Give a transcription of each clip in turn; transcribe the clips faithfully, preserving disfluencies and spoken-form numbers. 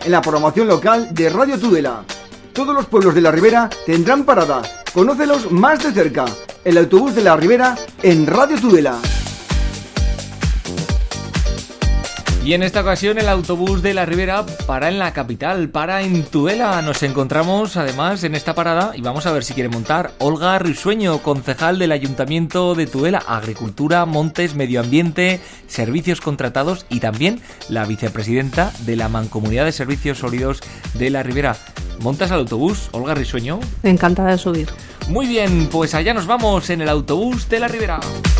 en la programación local de Radio Tudela. Todos los pueblos de la Ribera tendrán parada. Conócelos más de cerca. El autobús de la Ribera en Radio Tudela. Y en esta ocasión el autobús de la Ribera para en la capital, para en Tudela. Nos encontramos además en esta parada y vamos a ver si quiere montar Olga Risueño, concejal del Ayuntamiento de Tudela, Agricultura, Montes, Medio Ambiente, Servicios Contratados y también la vicepresidenta de la Mancomunidad de Servicios Sólidos de la Ribera. ¿Montas al autobús, Olga Risueño? Encantada de subir. Muy bien, pues allá nos vamos en el autobús de la Ribera.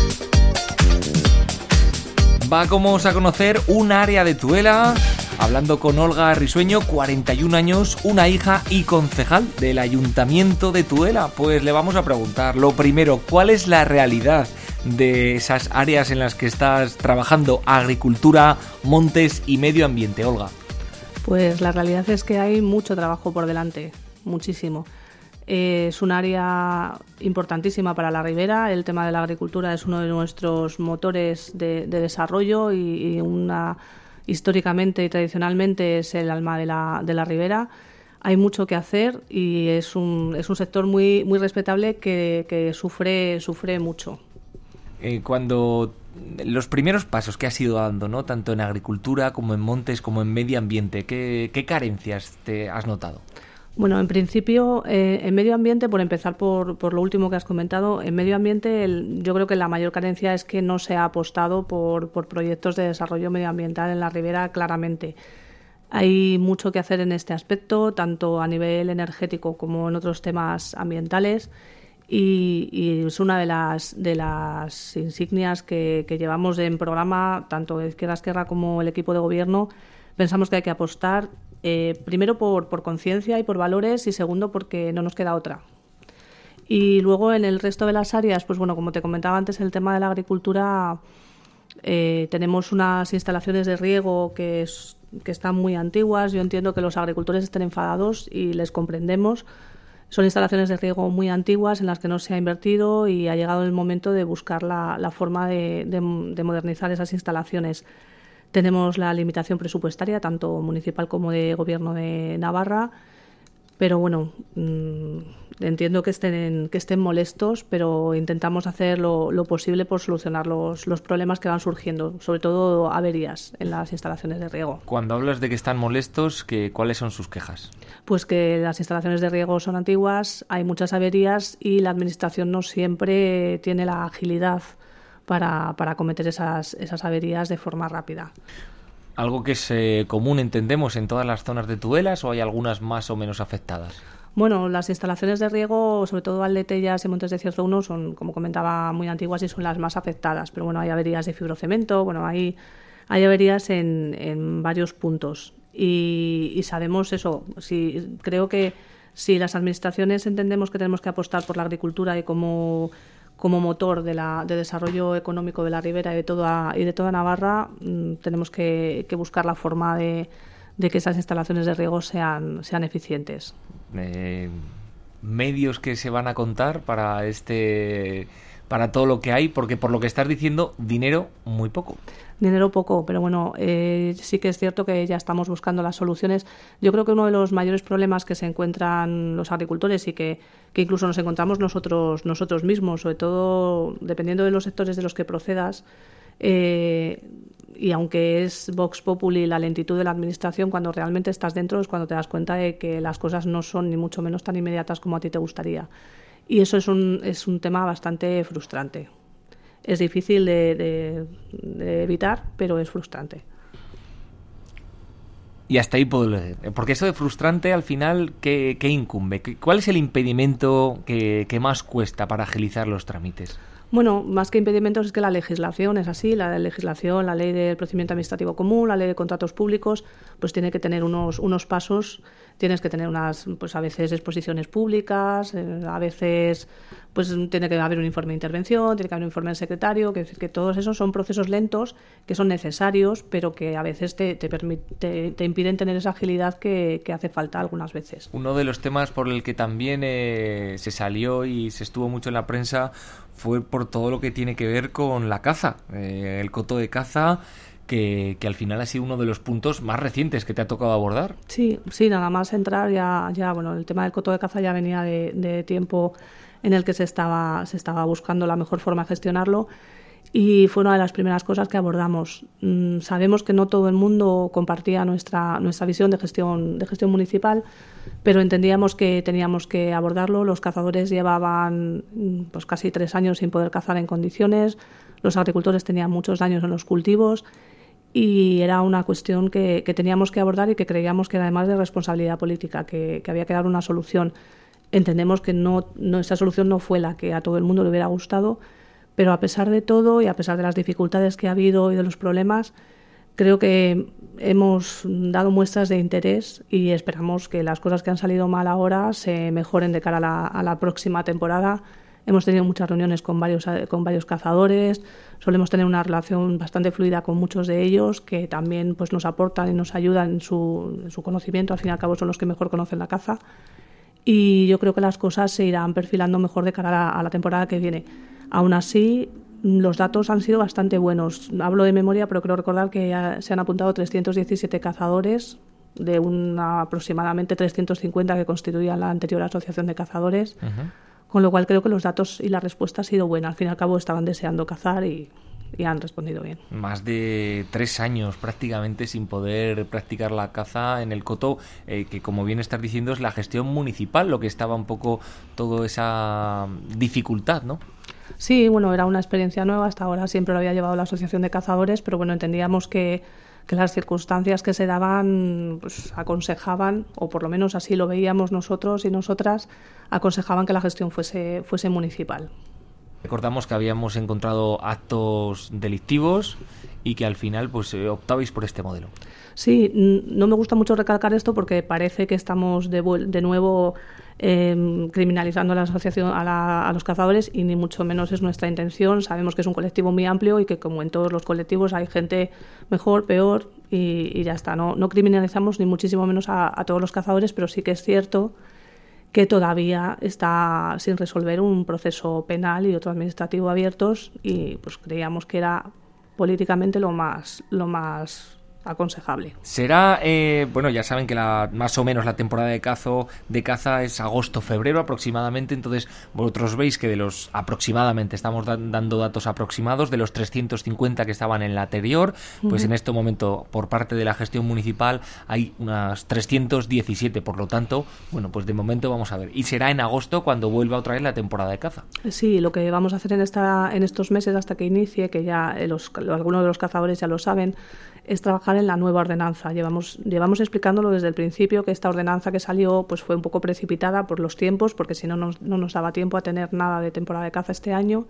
Vamos a conocer un área de Tudela, hablando con Olga Risueño, cuarenta y un años, una hija y concejal del Ayuntamiento de Tudela. Pues le vamos a preguntar, lo primero, ¿cuál es la realidad de esas áreas en las que estás trabajando? Agricultura, montes y medio ambiente, Olga. Pues la realidad es que hay mucho trabajo por delante, muchísimo. Eh, es un área importantísima para la Ribera. El tema de la agricultura es uno de nuestros motores de, de desarrollo y, y una, históricamente y tradicionalmente es el alma de la, de la Ribera. Hay mucho que hacer y es un, es un sector muy, muy respetable que, que sufre, sufre mucho. Eh, cuando los primeros pasos que has ido dando, ¿no? Tanto en agricultura como en montes como en medio ambiente, ¿qué, qué carencias te has notado? Bueno, en principio, eh, en medio ambiente, por empezar por, por lo último que has comentado, en medio ambiente el, yo creo que la mayor carencia es que no se ha apostado por, por proyectos de desarrollo medioambiental en la Ribera claramente. Hay mucho que hacer en este aspecto, tanto a nivel energético como en otros temas ambientales, y, y es una de las, de las insignias que, que llevamos en programa, tanto Izquierda Esquerra como el equipo de gobierno. Pensamos que hay que apostar eh, primero por, por conciencia y por valores y segundo porque no nos queda otra. Y luego en el resto de las áreas, pues bueno, como te comentaba antes, el tema de la agricultura, eh, tenemos unas instalaciones de riego que, es, que están muy antiguas. Yo entiendo que los agricultores estén enfadados y les comprendemos. Son instalaciones de riego muy antiguas en las que no se ha invertido y ha llegado el momento de buscar la, la forma de, de, de modernizar esas instalaciones. Tenemos la limitación presupuestaria, tanto municipal como de Gobierno de Navarra, pero bueno, mmm, entiendo que estén, que estén molestos, pero intentamos hacer lo, lo posible por solucionar los, los problemas que van surgiendo, sobre todo averías en las instalaciones de riego. Cuando hablas de que están molestos, ¿qué, ¿cuáles son sus quejas? Pues que las instalaciones de riego son antiguas, hay muchas averías y la Administración no siempre tiene la agilidad para, para acometer esas, esas averías de forma rápida. ¿Algo que es eh, común, entendemos, en todas las zonas de Tudela o hay algunas más o menos afectadas? Bueno, las instalaciones de riego, sobre todo Valdetellas y Montes de Cierzo uno, son, como comentaba, muy antiguas y son las más afectadas. Pero bueno, hay averías de fibrocemento, bueno, hay, hay averías en, en varios puntos. Y, y sabemos eso, si, creo que si las administraciones entendemos que tenemos que apostar por la agricultura y como... como motor de, la, de desarrollo económico de la Ribera y de toda, y de toda Navarra, mmm, tenemos que, que buscar la forma de, de que esas instalaciones de riego sean, sean eficientes. Eh, medios que se van a contar para este para todo lo que hay, porque por lo que estás diciendo, dinero muy poco. Dinero poco, pero bueno, eh, sí que es cierto que ya estamos buscando las soluciones. Yo creo que uno de los mayores problemas que se encuentran los agricultores y que, que incluso nos encontramos nosotros nosotros mismos, sobre todo dependiendo de los sectores de los que procedas, eh, y aunque es Vox Populi la lentitud de la administración, cuando realmente estás dentro es cuando te das cuenta de que las cosas no son ni mucho menos tan inmediatas como a ti te gustaría. Y eso es un, es un tema bastante frustrante. Es difícil de, de, de evitar, pero es frustrante. Y hasta ahí puedo leer. Porque eso de frustrante, al final, ¿qué, qué incumbe? ¿Cuál es el impedimento que, que más cuesta para agilizar los trámites? Bueno, más que impedimentos es que la legislación es así, la legislación, la ley del procedimiento administrativo común, la ley de contratos públicos, pues tiene que tener unos, unos pasos, tienes que tener unas, pues a veces exposiciones públicas, eh, a veces pues tiene que haber un informe de intervención, tiene que haber un informe del secretario, que, que todos esos son procesos lentos que son necesarios, pero que a veces te, te, permite, te impiden tener esa agilidad que, que hace falta algunas veces. Uno de los temas por el que también eh, se salió y se estuvo mucho en la prensa fue por todo lo que tiene que ver con la caza, eh, el coto de caza, que, que al final ha sido uno de los puntos más recientes que te ha tocado abordar. Sí, sí, nada más entrar ya, ya bueno, el tema del coto de caza ya venía de, de tiempo en el que se estaba, se estaba buscando la mejor forma de gestionarlo. Y fue una de las primeras cosas que abordamos. Mm, sabemos que no todo el mundo compartía nuestra, nuestra visión de gestión, de gestión municipal, pero entendíamos que teníamos que abordarlo. Los cazadores llevaban pues, casi tres años sin poder cazar en condiciones, los agricultores tenían muchos daños en los cultivos y era una cuestión que, que teníamos que abordar y que creíamos que era además de responsabilidad política, que, que había que dar una solución. Entendemos que no, no, esa solución no fue la que a todo el mundo le hubiera gustado, pero a pesar de todo y a pesar de las dificultades que ha habido y de los problemas, creo que hemos dado muestras de interés y esperamos que las cosas que han salido mal ahora se mejoren de cara a la, a la próxima temporada. Hemos tenido muchas reuniones con varios, con varios cazadores, solemos tener una relación bastante fluida con muchos de ellos que también pues, nos aportan y nos ayudan en su, en su conocimiento. Al fin y al cabo son los que mejor conocen la caza y yo creo que las cosas se irán perfilando mejor de cara a la, a la temporada que viene. Aún así, los datos han sido bastante buenos. Hablo de memoria, pero creo recordar que ya se han apuntado trescientos diecisiete cazadores de una, aproximadamente trescientos cincuenta que constituían la anterior asociación de cazadores, uh-huh. Con lo cual creo que los datos y la respuesta ha sido buena. Al fin y al cabo estaban deseando cazar y, y han respondido bien. Más de tres años prácticamente sin poder practicar la caza en el coto, eh, que como bien estás diciendo es la gestión municipal lo que estaba un poco toda esa dificultad, ¿no? Sí, bueno, era una experiencia nueva, hasta ahora siempre lo había llevado la Asociación de Cazadores, pero bueno, entendíamos que, que las circunstancias que se daban pues, aconsejaban, o por lo menos así lo veíamos nosotros y nosotras, aconsejaban que la gestión fuese, fuese municipal. Recordamos que habíamos encontrado actos delictivos y que al final pues optabais por este modelo. Sí, no me gusta mucho recalcar esto porque parece que estamos de, de nuevo eh, criminalizando a la asociación, a, la, a los cazadores y ni mucho menos es nuestra intención. Sabemos que es un colectivo muy amplio y que como en todos los colectivos hay gente mejor, peor y, y ya está. No, no criminalizamos ni muchísimo menos a, a todos los cazadores, pero sí que es cierto que todavía está sin resolver un proceso penal y otro administrativo abiertos y pues creíamos que era políticamente lo más, lo más aconsejable. Será, eh, bueno, ya saben que la, más o menos la temporada de caza, de caza es agosto-febrero aproximadamente, entonces vosotros veis que de los aproximadamente, estamos da, dando datos aproximados, de los trescientos cincuenta que estaban en la anterior, pues uh-huh. En este momento por parte de la gestión municipal hay unas trescientos diecisiete, por lo tanto, bueno, pues de momento vamos a ver. Y será en agosto cuando vuelva otra vez la temporada de caza. Sí, lo que vamos a hacer en, esta, en estos meses hasta que inicie, que ya los, algunos de los cazadores ya lo saben, es trabajar en la nueva ordenanza. Llevamos, llevamos explicándolo desde el principio que esta ordenanza que salió pues fue un poco precipitada por los tiempos, porque si no nos, no nos daba tiempo a tener nada de temporada de caza este año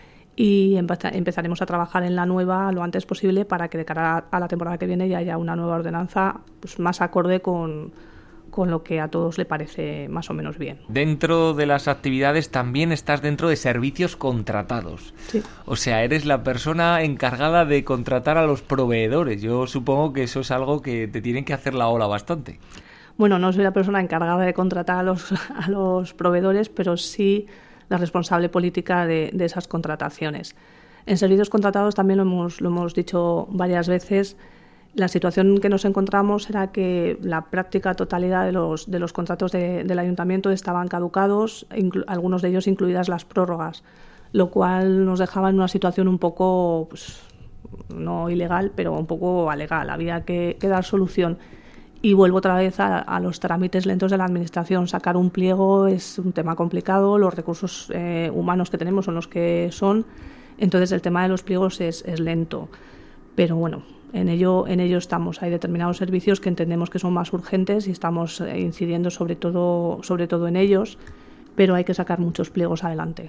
y empezaremos a trabajar en la nueva lo antes posible para que de cara a la temporada que viene ya haya una nueva ordenanza pues, más acorde con, con lo que a todos le parece más o menos bien. Dentro de las actividades también estás dentro de servicios contratados. Sí. O sea, eres la persona encargada de contratar a los proveedores. Yo supongo que eso es algo que te tienen que hacer la ola bastante. Bueno, no soy la persona encargada de contratar a los, a los proveedores, pero sí la responsable política de, de esas contrataciones. En servicios contratados también lo hemos, lo hemos dicho varias veces. La situación que nos encontramos era que la práctica totalidad de los, de los contratos de, del ayuntamiento estaban caducados, inclu- algunos de ellos incluidas las prórrogas, lo cual nos dejaba en una situación un poco, pues, no ilegal, pero un poco alegal. Había que, que dar solución. Y vuelvo otra vez a, a los trámites lentos de la administración. Sacar un pliego es un tema complicado, los recursos eh, humanos que tenemos son los que son, entonces el tema de los pliegos es, es lento. Pero bueno, en ello, en ello estamos. Hay determinados servicios que entendemos que son más urgentes y estamos incidiendo sobre todo, sobre todo en ellos, pero hay que sacar muchos pliegos adelante.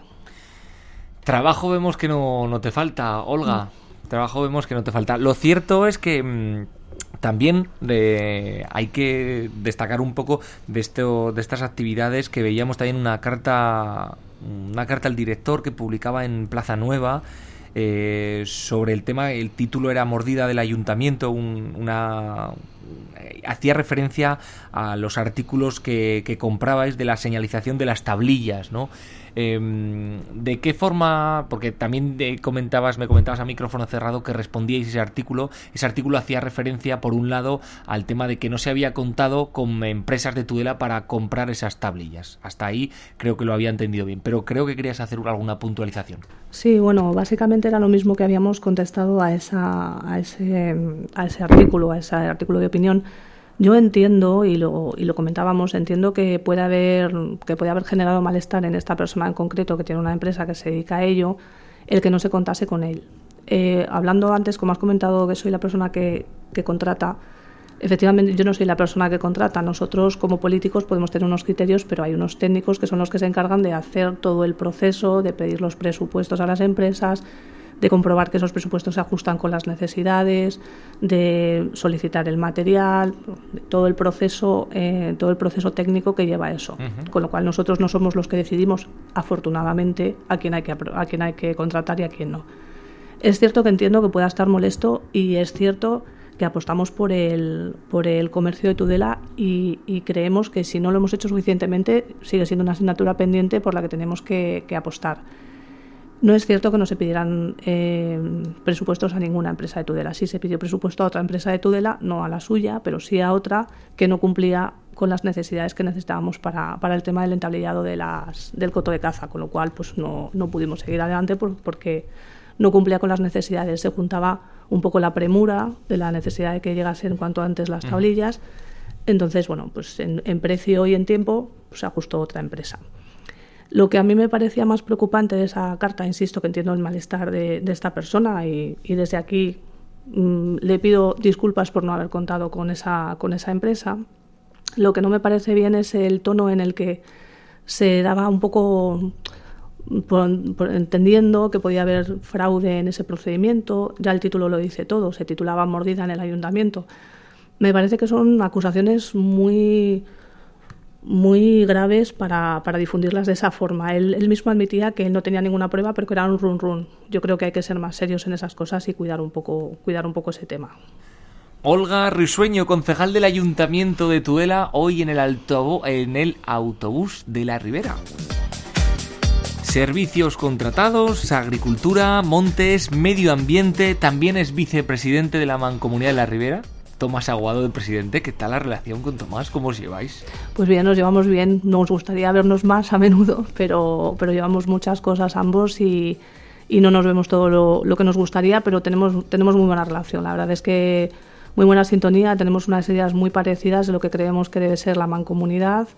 Trabajo vemos que no, no te falta, Olga. Mm. Trabajo vemos que no te falta. Lo cierto es que mmm, también eh, hay que destacar un poco de esto, de estas actividades que veíamos también una carta, una carta al director que publicaba en Plaza Nueva. Eh, sobre el tema, el título era Mordida del Ayuntamiento, un, una, hacía referencia a los artículos que, que comprabais de la señalización de las tablillas, ¿no? Eh, ¿De qué forma? Porque también de, comentabas, me comentabas a micrófono cerrado que respondíais ese artículo. Ese artículo hacía referencia, por un lado, al tema de que no se había contado con empresas de Tudela para comprar esas tablillas. Hasta ahí creo que lo había entendido bien, pero creo que querías hacer alguna puntualización. Sí, bueno, básicamente era lo mismo que habíamos contestado a, esa, a, ese, a ese artículo, a ese artículo de opinión. Yo entiendo, y lo, y lo comentábamos, entiendo que puede haber que puede haber generado malestar en esta persona en concreto, que tiene una empresa que se dedica a ello, el que no se contase con él. Eh, hablando antes, como has comentado, que soy la persona que, que contrata, efectivamente yo no soy la persona que contrata. Nosotros, como políticos, podemos tener unos criterios, pero hay unos técnicos que son los que se encargan de hacer todo el proceso, de pedir los presupuestos a las empresas, de comprobar que esos presupuestos se ajustan con las necesidades, de solicitar el material, todo el proceso, eh, todo el proceso técnico que lleva eso. Uh-huh. Con lo cual nosotros no somos los que decidimos, afortunadamente, a quién hay que a quién hay que contratar y a quién no. Es cierto que entiendo que pueda estar molesto y es cierto que apostamos por el por el comercio de Tudela y, y creemos que si no lo hemos hecho suficientemente sigue siendo una asignatura pendiente por la que tenemos que, que apostar. No es cierto que no se pidieran eh, presupuestos a ninguna empresa de Tudela. Sí se pidió presupuesto a otra empresa de Tudela, no a la suya, pero sí a otra que no cumplía con las necesidades que necesitábamos para, para el tema del entablillado de las, del coto de caza, con lo cual pues no, no pudimos seguir adelante por, porque no cumplía con las necesidades. Se juntaba un poco la premura de la necesidad de que llegasen cuanto antes las tablillas. Entonces, bueno, pues en, en precio y en tiempo pues, se ajustó otra empresa. Lo que a mí me parecía más preocupante de esa carta, insisto que entiendo el malestar de, de esta persona y, y desde aquí mmm, le pido disculpas por no haber contado con esa, con esa empresa. Lo que no me parece bien es el tono en el que se daba un poco por, por, entendiendo que podía haber fraude en ese procedimiento. Ya el título lo dice todo, se titulaba Mordida en el ayuntamiento. Me parece que son acusaciones muy... muy graves para, para difundirlas de esa forma. Él, él mismo admitía que él no tenía ninguna prueba, pero que era un run run. Yo creo que hay que ser más serios en esas cosas y cuidar un poco, cuidar un poco ese tema. Olga Risueño, concejal del Ayuntamiento de Tudela, hoy en el, autobús, en el autobús de la Ribera. Servicios contratados, agricultura, montes, medio ambiente. También es vicepresidente de la Mancomunidad de la Ribera. Tomás Aguado, de presidente. ¿Qué tal la relación con Tomás? ¿Cómo os lleváis? Pues bien, nos llevamos bien. Nos gustaría vernos más a menudo, pero, pero llevamos muchas cosas ambos y, y no nos vemos todo lo, lo que nos gustaría, pero tenemos, tenemos muy buena relación. La verdad es que muy buena sintonía, tenemos unas ideas muy parecidas de lo que creemos que debe ser la mancomunidad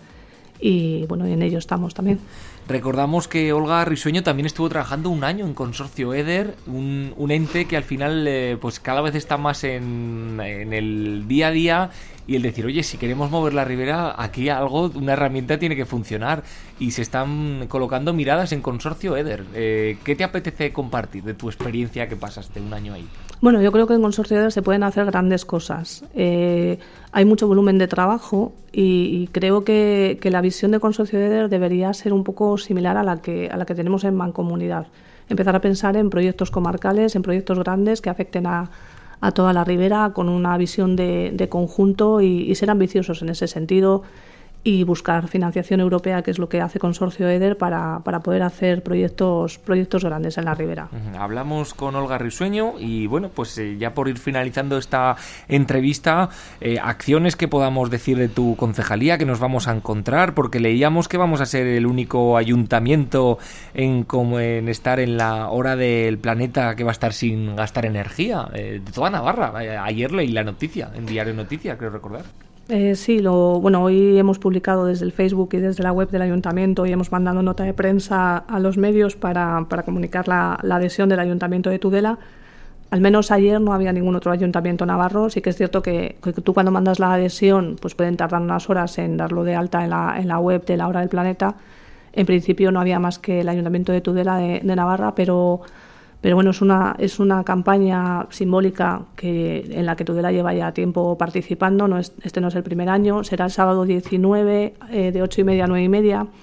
y bueno, en ello estamos también. Recordamos que Olga Risueño también estuvo trabajando un año en Consorcio EDER, un, un ente que al final eh, pues cada vez está más en, en el día a día y el decir, oye, si queremos mover la ribera, aquí algo, una herramienta tiene que funcionar y se están colocando miradas en Consorcio EDER. Eh, ¿Qué te apetece compartir de tu experiencia que pasaste un año ahí? Bueno, yo creo que en Consorcio EDER se pueden hacer grandes cosas. Eh, hay mucho volumen de trabajo y, y creo que, que la visión de Consorcio EDER debería ser un poco similar a la que a la que tenemos en Mancomunidad. Empezar a pensar en proyectos comarcales, en proyectos grandes que afecten a, a toda la ribera con una visión de, de conjunto y, y ser ambiciosos en ese sentido y buscar financiación europea, que es lo que hace Consorcio EDER para, para poder hacer proyectos proyectos grandes en la ribera. Hablamos con Olga Risueño y bueno, pues eh, ya por ir finalizando esta entrevista, eh, acciones que podamos decir de tu concejalía que nos vamos a encontrar, porque leíamos que vamos a ser el único ayuntamiento en, como en estar en la hora del planeta que va a estar sin gastar energía, eh, de toda Navarra. Ayer leí la noticia, en Diario Noticias, creo recordar. Eh, sí, lo, bueno, hoy hemos publicado desde el Facebook y desde la web del Ayuntamiento y hemos mandado nota de prensa a los medios para, para comunicar la, la adhesión del Ayuntamiento de Tudela. Al menos ayer no había ningún otro ayuntamiento navarro. Sí que es cierto que, que tú cuando mandas la adhesión pues pueden tardar unas horas en darlo de alta en la, en la web de la Hora del Planeta. En principio no había más que el Ayuntamiento de Tudela de, de Navarra, pero... Pero bueno, es una es una campaña simbólica que en la que Tudela lleva ya tiempo participando. No es, este no es el primer año, será el sábado diecinueve eh, de ocho y media a nueve y media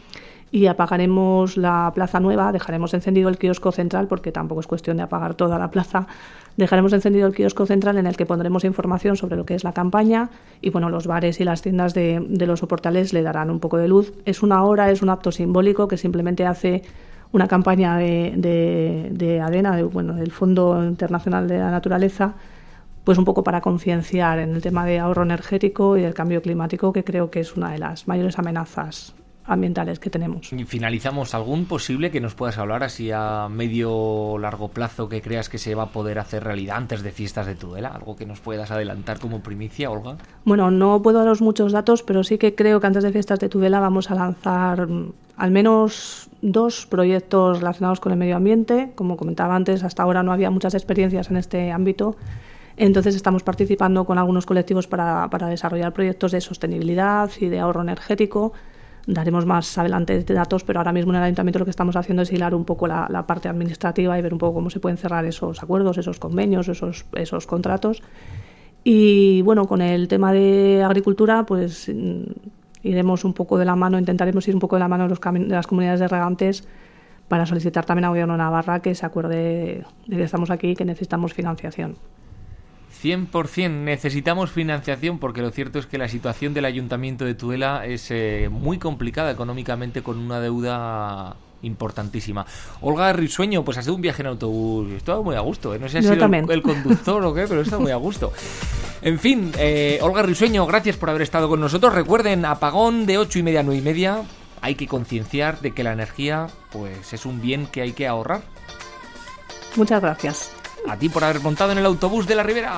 y apagaremos la plaza nueva, dejaremos encendido el kiosco central, porque tampoco es cuestión de apagar toda la plaza, dejaremos encendido el kiosco central en el que pondremos información sobre lo que es la campaña y bueno, los bares y las tiendas de, de los soportales le darán un poco de luz. Es una hora, es un acto simbólico que simplemente hace una campaña de, de, de ADENA, de, bueno, del Fondo Internacional de la Naturaleza, pues un poco para concienciar en el tema de ahorro energético y del cambio climático, que creo que es una de las mayores amenazas ambientales que tenemos. Y finalizamos, ¿algún posible que nos puedas hablar así a medio o largo plazo que creas que se va a poder hacer realidad antes de fiestas de Tudela? ¿Algo que nos puedas adelantar como primicia, Olga? Bueno, no puedo daros muchos datos, pero sí que creo que antes de fiestas de Tudela vamos a lanzar al menos dos proyectos relacionados con el medio ambiente. Como comentaba antes, hasta ahora no había muchas experiencias en este ámbito. Entonces estamos participando con algunos colectivos para, para desarrollar proyectos de sostenibilidad y de ahorro energético. Daremos más adelante datos, pero ahora mismo en el Ayuntamiento lo que estamos haciendo es hilar un poco la, la parte administrativa y ver un poco cómo se pueden cerrar esos acuerdos, esos convenios, esos, esos contratos. Y bueno, con el tema de agricultura, pues iremos un poco de la mano, intentaremos ir un poco de la mano de, los cami- de las comunidades de regantes para solicitar también al Gobierno de Navarra que se acuerde de que estamos aquí y que necesitamos financiación. cien por ciento necesitamos financiación, porque lo cierto es que la situación del Ayuntamiento de Tudela es eh, muy complicada económicamente, con una deuda importantísima. Olga Risueño, pues ha sido un viaje en autobús, estaba muy a gusto, ¿eh? No sé si ha sido el, el conductor o qué, pero está muy a gusto. En fin, eh, Olga Risueño, gracias por haber estado con nosotros. Recuerden, apagón de ocho y media a nueve y media. Hay que concienciar de que la energía pues es un bien que hay que ahorrar. Muchas gracias. A ti por haber montado en el autobús de la Ribera.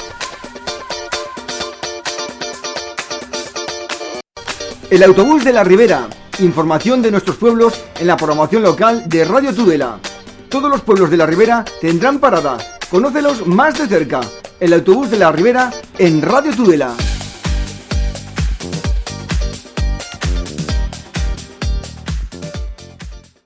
El autobús de la Ribera. Información de nuestros pueblos en la programación local de Radio Tudela. Todos los pueblos de la Ribera tendrán parada. Conócelos más de cerca. El autobús de la Ribera en Radio Tudela.